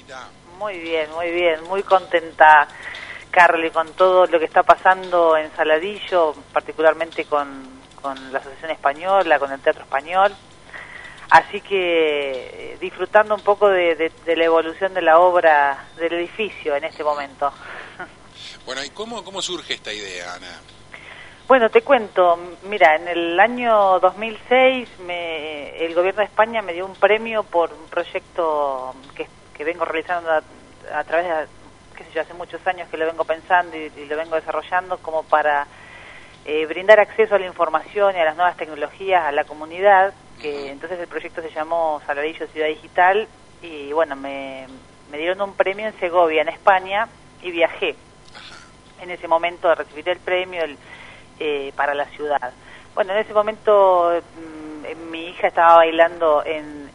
Anita? Muy bien, muy contenta, Carly, con todo lo que está pasando en Saladillo, particularmente con la Asociación Española, con el Teatro Español. Así que disfrutando un poco de la evolución de la obra del edificio en este momento. Bueno, ¿y cómo surge esta idea, Ana? Bueno, te cuento, mira, en el año 2006 el gobierno de España me dio un premio por un proyecto que vengo realizando a través de, qué sé yo, hace muchos años que lo vengo pensando y lo vengo desarrollando como para brindar acceso a la información y a las nuevas tecnologías a la comunidad, que entonces el proyecto se llamó Saladillo Ciudad Digital y bueno, me dieron un premio en Segovia, en España, y viajé. En ese momento recibí el premio para la ciudad. Bueno, en ese momento mi hija estaba bailando en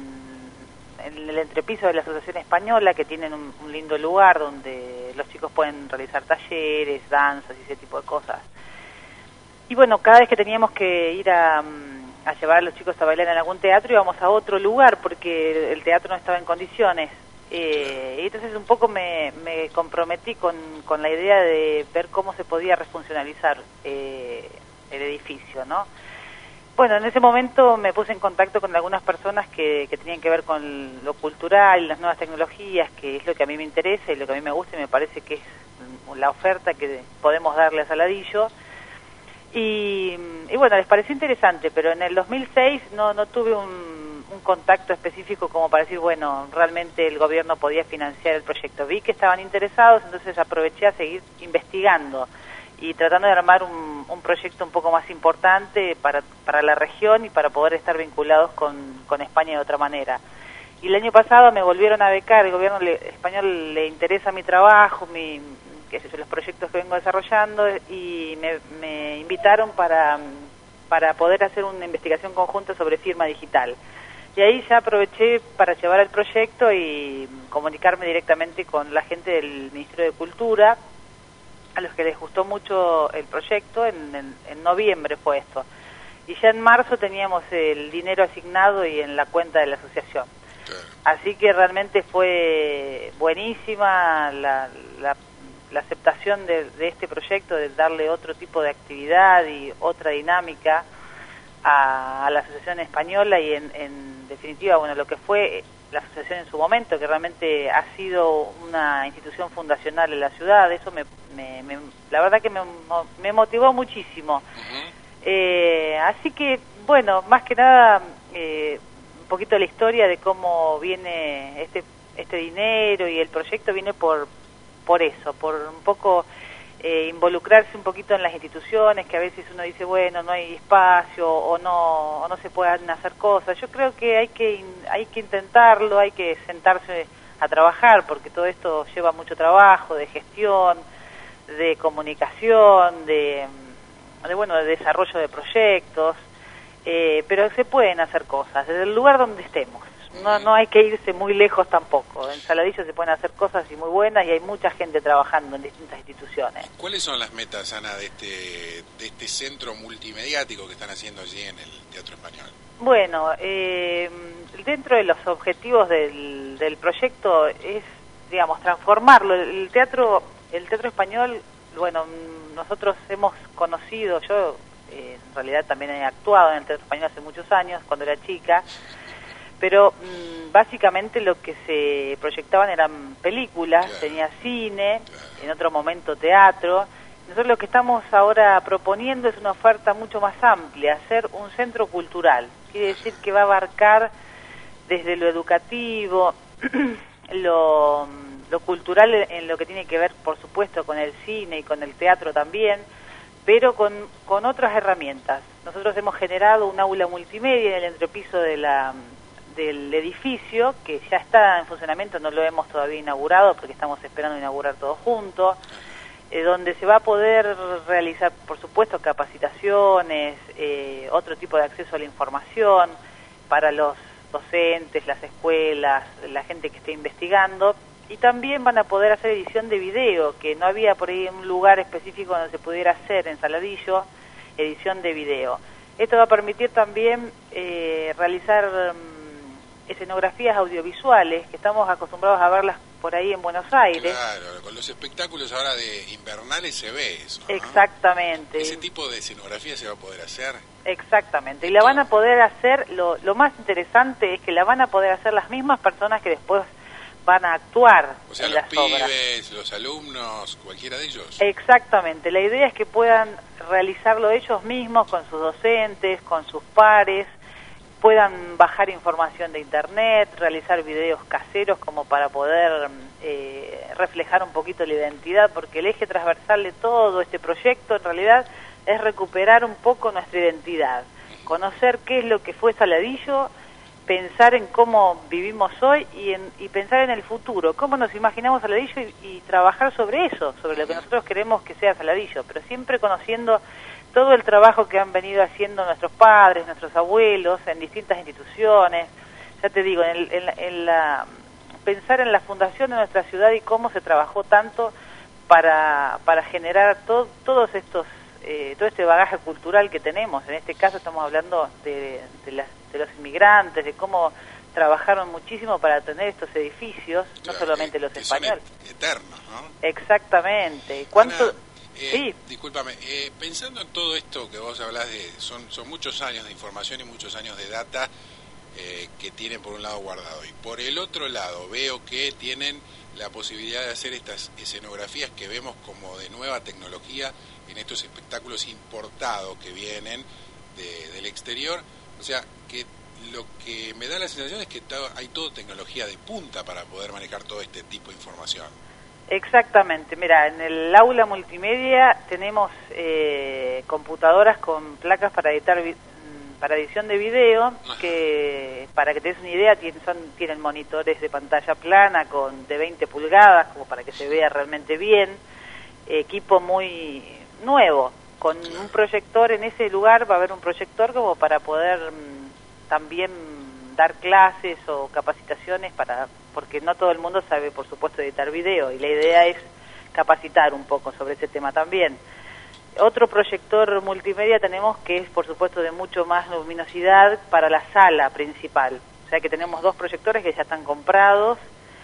el entrepiso de la Asociación Española, que tienen un lindo lugar donde los chicos pueden realizar talleres, danzas y ese tipo de cosas. Y bueno, cada vez que teníamos que ir a llevar a los chicos a bailar en algún teatro, íbamos a otro lugar porque el teatro no estaba en condiciones. Y entonces un poco me comprometí con la idea de ver cómo se podía refuncionalizar el edificio, ¿no? Bueno, en ese momento me puse en contacto con algunas personas que tenían que ver con lo cultural, las nuevas tecnologías, que es lo que a mí me interesa y lo que a mí me gusta y me parece que es la oferta que podemos darle a Saladillo. Y bueno, les pareció interesante, pero en el 2006 no tuve un contacto específico como para decir, bueno, realmente el gobierno podía financiar el proyecto. Vi que estaban interesados, entonces aproveché a seguir investigando y tratando de armar un proyecto un poco más importante para la región y para poder estar vinculados con España de otra manera. Y el año pasado me volvieron a becar, el gobierno español le interesa mi trabajo, los proyectos que vengo desarrollando, y me invitaron para poder hacer una investigación conjunta sobre firma digital. Y ahí ya aproveché para llevar el proyecto y comunicarme directamente con la gente del Ministerio de Cultura, a los que les gustó mucho el proyecto. En noviembre fue esto. Y ya en marzo teníamos el dinero asignado y en la cuenta de la asociación. Así que realmente fue buenísima la aceptación de este proyecto, de darle otro tipo de actividad y otra dinámica a la Asociación Española y en definitiva, bueno, lo que fue la asociación en su momento, que realmente ha sido una institución fundacional en la ciudad. Eso la verdad que me motivó muchísimo. Así que, bueno, más que nada, un poquito la historia de cómo viene este dinero y el proyecto viene por eso, por un poco involucrarse un poquito en las instituciones, que a veces uno dice, bueno, no hay espacio o no se pueden hacer cosas. Yo creo que hay que intentarlo, hay que sentarse a trabajar, porque todo esto lleva mucho trabajo, de gestión, de comunicación, de desarrollo de proyectos, pero se pueden hacer cosas desde el lugar donde estemos. No hay que irse muy lejos tampoco. En Saladillo se pueden hacer cosas y muy buenas, y hay mucha gente trabajando en distintas instituciones. ¿Cuáles son las metas, Ana, de este centro multimediático que están haciendo allí en el Teatro Español? Bueno, dentro de los objetivos del proyecto es, digamos, transformarlo. El teatro Español, bueno, nosotros hemos conocido, yo en realidad también he actuado en el Teatro Español hace muchos años, cuando era chica, pero básicamente lo que se proyectaban eran películas, tenía cine, en otro momento teatro. Nosotros lo que estamos ahora proponiendo es una oferta mucho más amplia, hacer un centro cultural. Quiere decir que va a abarcar desde lo educativo, lo cultural en lo que tiene que ver, por supuesto, con el cine y con el teatro también, pero con otras herramientas. Nosotros hemos generado un aula multimedia en el entrepiso del edificio, que ya está en funcionamiento, no lo hemos todavía inaugurado porque estamos esperando inaugurar todo junto, donde se va a poder realizar, por supuesto, capacitaciones, otro tipo de acceso a la información para los docentes, las escuelas, la gente que esté investigando, y también van a poder hacer edición de video, que no había por ahí un lugar específico donde se pudiera hacer en Saladillo edición de video. Esto va a permitir también realizar escenografías audiovisuales, que estamos acostumbrados a verlas por ahí en Buenos Aires. Claro, con los espectáculos ahora de invernales se ve eso, ¿no? Exactamente. Ese tipo de escenografía se va a poder hacer. Exactamente, y la van a poder hacer, lo más interesante es que la van a poder hacer las mismas personas que después van a actuar o sea, en los las pibes, obras. los alumnos, cualquiera de ellos. Exactamente, la idea es que puedan realizarlo ellos mismos, con sus docentes, con sus pares, puedan bajar información de internet, realizar videos caseros como para poder reflejar un poquito la identidad, porque el eje transversal de todo este proyecto en realidad es recuperar un poco nuestra identidad, conocer qué es lo que fue Saladillo, pensar en cómo vivimos hoy y pensar en el futuro, cómo nos imaginamos Saladillo y trabajar sobre eso, sobre lo que nosotros queremos que sea Saladillo, pero siempre conociendo todo el trabajo que han venido haciendo nuestros padres, nuestros abuelos, en distintas instituciones. Ya te digo, pensar en la fundación de nuestra ciudad y cómo se trabajó tanto para generar todo este bagaje cultural que tenemos. En este caso estamos hablando de los inmigrantes, de cómo trabajaron muchísimo para tener estos edificios, claro, no solamente los españoles. Son eternos, ¿no? Exactamente. ¿Cuánto? Ana, sí. Discúlpame, pensando en todo esto que vos hablás son muchos años de información y muchos años de data que tienen por un lado guardado, y por el otro lado veo que tienen la posibilidad de hacer estas escenografías que vemos como de nueva tecnología en estos espectáculos importados que vienen del exterior. O sea, que lo que me da la sensación es que hay toda tecnología de punta para poder manejar todo este tipo de información. Exactamente, mira, en el aula multimedia tenemos computadoras con placas para edición de video, que para que te des una idea tienen monitores de pantalla plana de 20 pulgadas, como para que se vea realmente bien, equipo muy nuevo, con un proyector. En ese lugar va a haber un proyector como para poder también dar clases o capacitaciones porque no todo el mundo sabe, por supuesto, editar video, y la idea es capacitar un poco sobre ese tema también. Otro proyector multimedia tenemos que es, por supuesto, de mucho más luminosidad para la sala principal. O sea que tenemos 2 proyectores que ya están comprados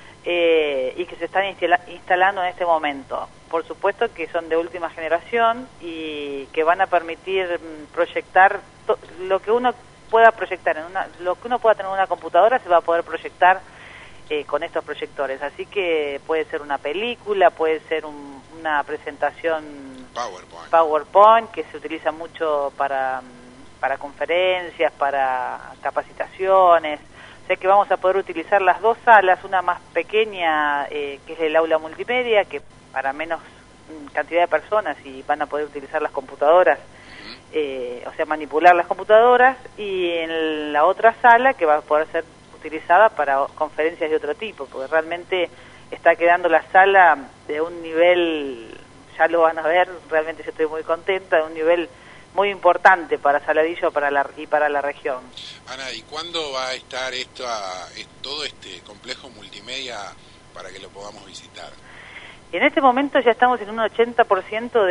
y que se están instalando en este momento. Por supuesto que son de última generación y que van a permitir proyectar lo que uno pueda proyectar lo que uno pueda tener en una computadora, se va a poder proyectar con estos proyectores. Así que puede ser una película, puede ser una presentación PowerPoint, que se utiliza mucho para conferencias, para capacitaciones. O sea que vamos a poder utilizar las 2 salas, una más pequeña, que es el aula multimedia, que para menos cantidad de personas, y van a poder utilizar las computadoras, o sea, manipular las computadoras, y en la otra sala que va a poder ser utilizada para conferencias de otro tipo, porque realmente está quedando la sala de un nivel, ya lo van a ver, realmente yo estoy muy contenta, de un nivel muy importante para Saladillo y para la región. Ana, ¿y cuándo va a estar todo este complejo multimedia para que lo podamos visitar? En este momento ya estamos en un 80%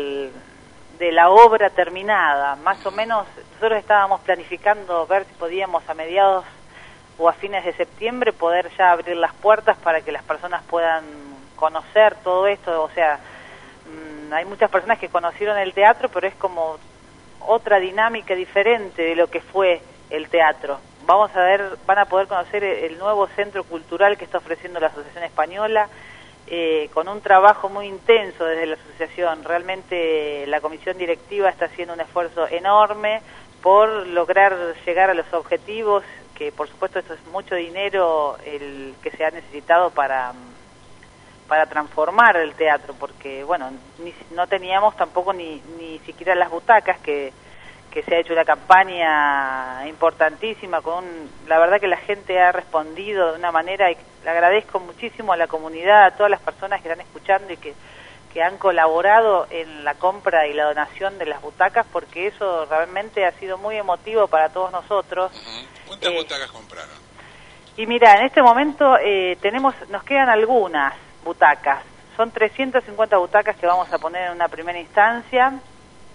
de la obra terminada. Más o menos nosotros estábamos planificando ver si podíamos a mediados o a fines de septiembre poder ya abrir las puertas para que las personas puedan conocer todo esto. O sea, hay muchas personas que conocieron el teatro, pero es como otra dinámica diferente de lo que fue el teatro. Van a poder conocer el nuevo centro cultural que está ofreciendo la Asociación Española, con un trabajo muy intenso desde la asociación. Realmente la comisión directiva está haciendo un esfuerzo enorme por lograr llegar a los objetivos, que por supuesto esto es mucho dinero el que se ha necesitado para transformar el teatro, porque bueno, no teníamos tampoco ni siquiera las butacas, que se ha hecho una campaña importantísima, la verdad que la gente ha respondido de una manera, y le agradezco muchísimo a la comunidad, a todas las personas que están escuchando y que han colaborado en la compra y la donación de las butacas, porque eso realmente ha sido muy emotivo para todos nosotros. ¿Cuántas butacas compraron? Y mira, en este momento nos quedan algunas butacas, son 350 butacas que vamos a poner en una primera instancia.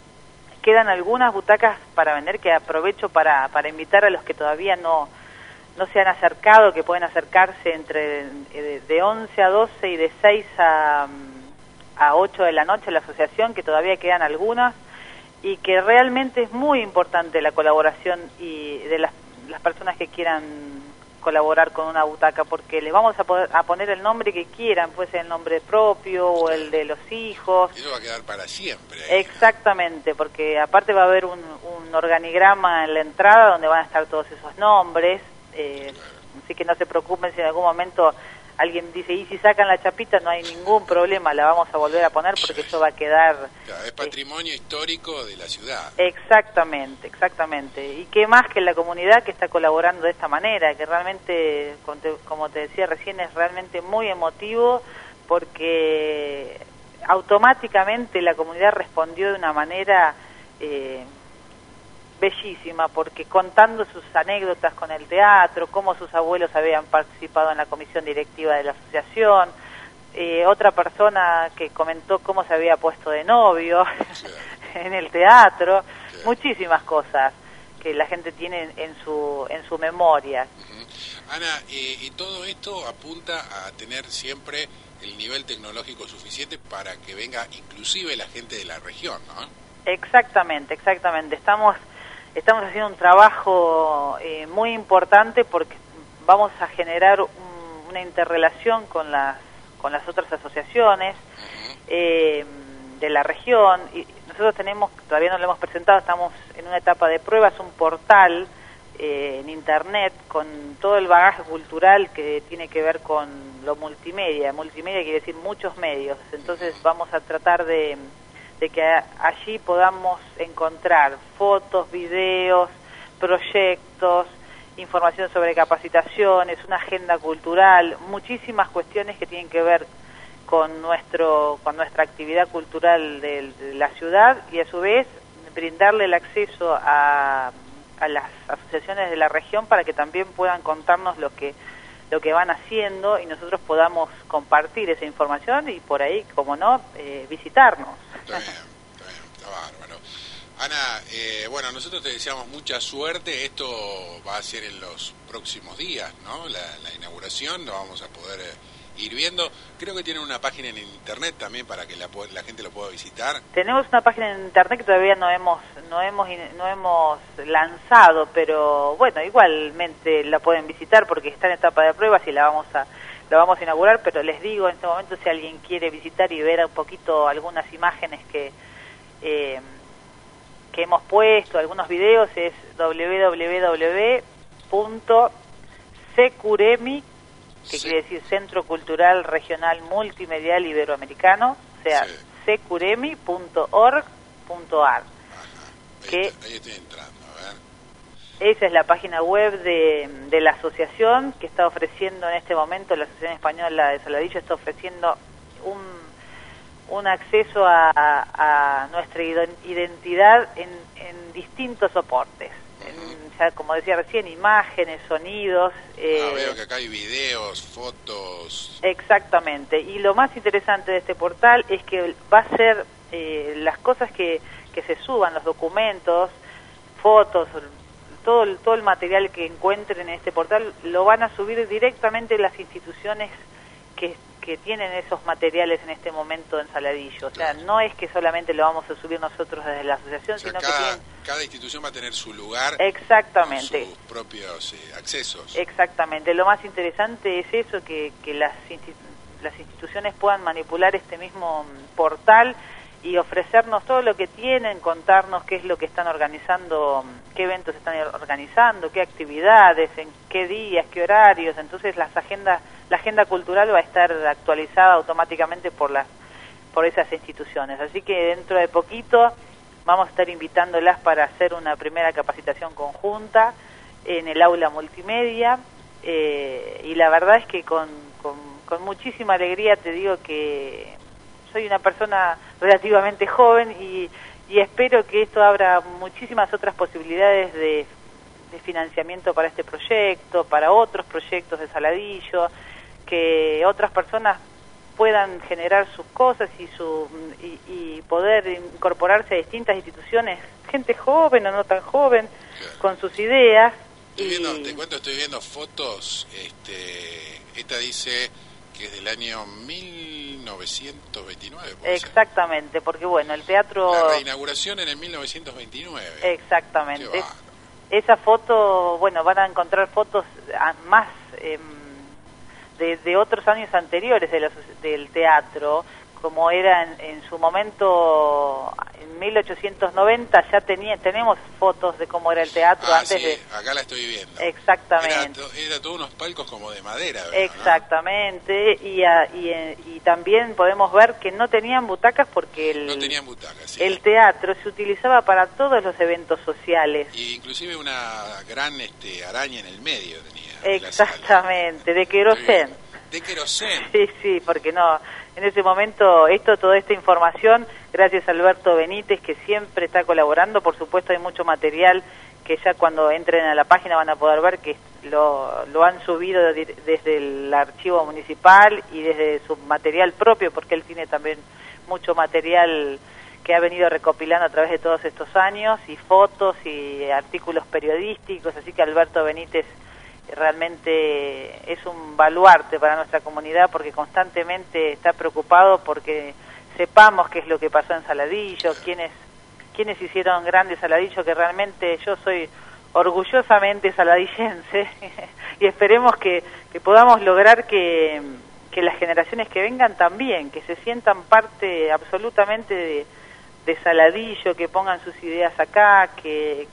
Quedan algunas butacas para vender, que aprovecho para invitar a los que todavía no no se han acercado, que pueden acercarse entre de 11 a 12 y de 6 a 8 de la noche a la asociación, que todavía quedan algunas, y que realmente es muy importante la colaboración y de las personas que quieran colaborar con una butaca, porque les vamos a poner el nombre que quieran, puede ser el nombre propio o el de los hijos. Eso va a quedar para siempre. Exactamente, porque aparte va a haber un organigrama en la entrada donde van a estar todos esos nombres, así que no se preocupen si en algún momento alguien dice, y si sacan la chapita, no hay ningún problema, la vamos a volver a poner porque eso va a quedar... Claro, es patrimonio histórico de la ciudad. Exactamente. Y qué más que la comunidad que está colaborando de esta manera, que realmente, como te decía recién, es realmente muy emotivo, porque automáticamente la comunidad respondió de una manera... bellísima, porque contando sus anécdotas con el teatro, cómo sus abuelos habían participado en la comisión directiva de la asociación, otra persona que comentó cómo se había puesto de novio en el teatro, muchísimas cosas que la gente tiene en su memoria. Ana, y todo esto apunta a tener siempre el nivel tecnológico suficiente para que venga inclusive la gente de la región, ¿no? Exactamente. Estamos haciendo un trabajo muy importante, porque vamos a generar una interrelación con las otras asociaciones de la región, y nosotros todavía no lo hemos presentado, estamos en una etapa de pruebas, un portal en internet con todo el bagaje cultural que tiene que ver con lo multimedia. Multimedia quiere decir muchos medios, entonces vamos a tratar de que allí podamos encontrar fotos, videos, proyectos, información sobre capacitaciones, una agenda cultural, muchísimas cuestiones que tienen que ver con nuestra actividad cultural de la ciudad, y a su vez brindarle el acceso a las asociaciones de la región para que también puedan contarnos lo que van haciendo y nosotros podamos compartir esa información y por ahí, como no, visitarnos. Está bien, está bárbaro. Ana, bueno, nosotros te deseamos mucha suerte. Esto va a ser en los próximos días, ¿no? La inauguración, lo vamos a poder ir viendo. Creo que tienen una página en internet también para que la gente lo pueda visitar. Tenemos una página en internet que todavía no hemos lanzado, pero bueno, igualmente la pueden visitar porque está en etapa de pruebas y la vamos a inaugurar, pero les digo en este momento, si alguien quiere visitar y ver un poquito algunas imágenes que hemos puesto, algunos videos, es www.securemi, que quiere decir Centro Cultural Regional Multimedial Iberoamericano, o sea, securemi.org.ar. Ahí estoy entrando, a ver. Esa es la página web de la asociación, que está ofreciendo en este momento, la Asociación Española de Saladillo está ofreciendo un acceso a nuestra identidad en distintos soportes. Ya, como decía recién, imágenes, sonidos. Veo que acá hay videos, fotos. Exactamente. Y lo más interesante de este portal es que va a ser las cosas que se suban, los documentos, fotos, todo el material que encuentren en este portal, lo van a subir directamente las instituciones que tienen esos materiales en este momento en Saladillo. O sea, no es que solamente lo vamos a subir nosotros desde la asociación, o sea, sino que cada institución va a tener su lugar. Exactamente. Con sus propios accesos. Exactamente. Lo más interesante es eso, que las instituciones puedan manipular este mismo portal y ofrecernos todo lo que tienen, contarnos qué es lo que están organizando, qué eventos están organizando, qué actividades, en qué días, qué horarios. Entonces la agenda cultural va a estar actualizada automáticamente por esas instituciones. Así que dentro de poquito vamos a estar invitándolas para hacer una primera capacitación conjunta en el aula multimedia, y la verdad es que con muchísima alegría te digo que soy una persona relativamente joven y espero que esto abra muchísimas otras posibilidades de financiamiento para este proyecto, para otros proyectos de Saladillo, que otras personas puedan generar sus cosas y poder incorporarse a distintas instituciones, gente joven o no tan joven, con sus ideas, Te cuento, estoy viendo fotos, esta dice que es del año 1929. Exactamente, porque bueno, el teatro... La reinauguración en el 1929. Exactamente. Esa foto, bueno, van a encontrar fotos más de otros años anteriores del teatro, como era en su momento, en 1890 ya tenemos fotos de cómo era el teatro antes de... acá la estoy viendo. Exactamente. Era todos unos palcos como de madera, ¿verdad? Exactamente, y también podemos ver que no tenían butacas porque no tenían butacas, sí. El teatro se utilizaba para todos los eventos sociales. Y inclusive una gran araña en el medio tenía. Exactamente, de querosén. De querosén. Sí, porque no... En ese momento, toda esta información, gracias a Alberto Benítez, que siempre está colaborando. Por supuesto, hay mucho material que ya cuando entren a la página van a poder ver que lo han subido desde el archivo municipal y desde su material propio, porque él tiene también mucho material que ha venido recopilando a través de todos estos años, y fotos y artículos periodísticos. Así que Alberto Benítez realmente es un baluarte para nuestra comunidad, porque constantemente está preocupado porque sepamos qué es lo que pasó en Saladillo, quiénes hicieron grandes Saladillo, que realmente yo soy orgullosamente saladillense y esperemos que podamos lograr que las generaciones que vengan también, que se sientan parte absolutamente de Saladillo, que pongan sus ideas acá, que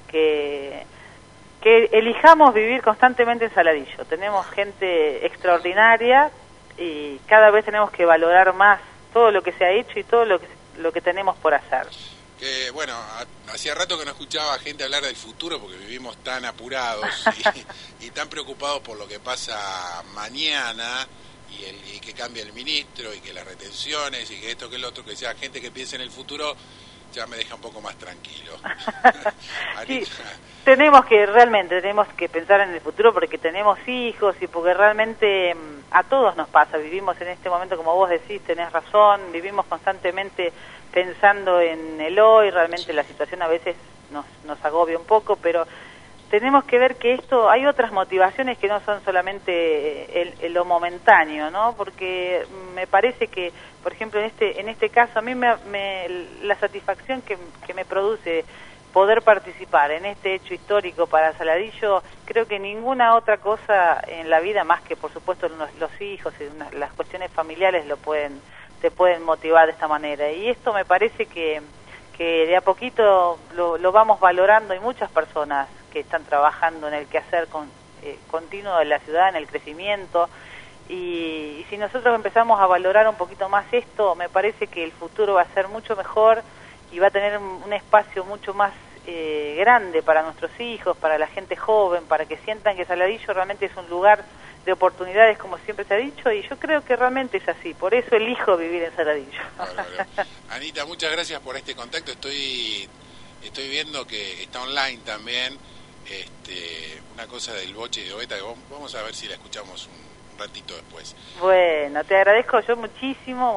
elijamos vivir constantemente en Saladillo. Tenemos gente extraordinaria y cada vez tenemos que valorar más todo lo que se ha hecho y todo lo que tenemos por hacer. Bueno, hacía rato que no escuchaba gente hablar del futuro porque vivimos tan apurados y tan preocupados por lo que pasa mañana y que cambie el ministro y que las retenciones y que esto que el otro, que sea gente que piense en el futuro, ya me deja un poco más tranquilo. Sí, tenemos que pensar en el futuro porque tenemos hijos y porque realmente a todos nos pasa. Vivimos en este momento, como vos decís, tenés razón, vivimos constantemente pensando en el hoy. Realmente la situación a veces nos agobia un poco, pero tenemos que ver que hay otras motivaciones que no son solamente lo momentáneo, ¿no? Porque me parece que, por ejemplo, en este caso, a mí la satisfacción que me produce poder participar en este hecho histórico para Saladillo, creo que ninguna otra cosa en la vida, más que por supuesto los hijos y las cuestiones familiares, te pueden motivar de esta manera. Y esto me parece que de a poquito lo vamos valorando. Hay muchas personas que están trabajando en el quehacer continuo de la ciudad, en el crecimiento, y si nosotros empezamos a valorar un poquito más esto, me parece que el futuro va a ser mucho mejor y va a tener un espacio mucho más grande para nuestros hijos, para la gente joven, para que sientan que Saladillo realmente es un lugar de oportunidades, como siempre se ha dicho, y yo creo que realmente es así. Por eso elijo vivir en Saladillo. Claro. Anita, muchas gracias por este contacto. Estoy viendo que está online también una cosa del boche de Obeta, que vamos a ver si la escuchamos un ratito después. Bueno, te agradezco yo muchísimo.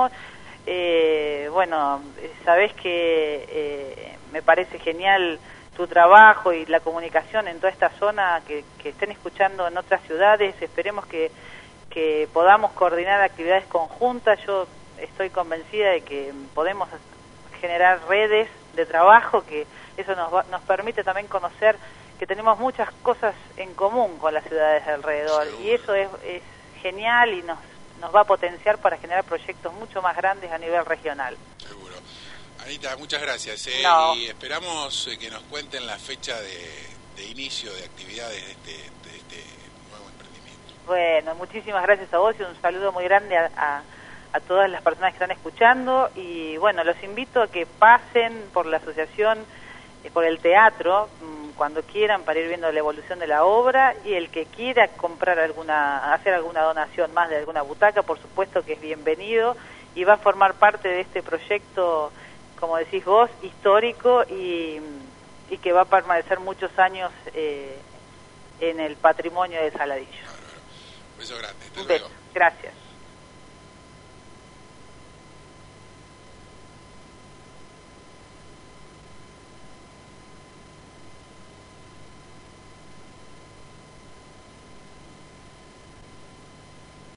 Bueno, sabés que me parece genial tu trabajo y la comunicación en toda esta zona, que estén escuchando en otras ciudades. Esperemos que podamos coordinar actividades conjuntas. Yo estoy convencida de que podemos generar redes de trabajo, que eso nos permite también conocer que tenemos muchas cosas en común con las ciudades de alrededor. Seguro. Y eso es genial y nos va a potenciar para generar proyectos mucho más grandes a nivel regional. Seguro. Anita, muchas gracias. No. Y esperamos que nos cuenten la fecha de inicio de actividades de este nuevo emprendimiento. Bueno, muchísimas gracias a vos y un saludo muy grande a todas las personas que están escuchando. Y bueno, los invito a que pasen por la asociación, por el teatro, cuando quieran, para ir viendo la evolución de la obra, y el que quiera hacer alguna donación más de alguna butaca, por supuesto que es bienvenido y va a formar parte de este proyecto, como decís vos, histórico y que va a permanecer muchos años en el patrimonio de Saladillo. Un beso grande. Un beso. Gracias.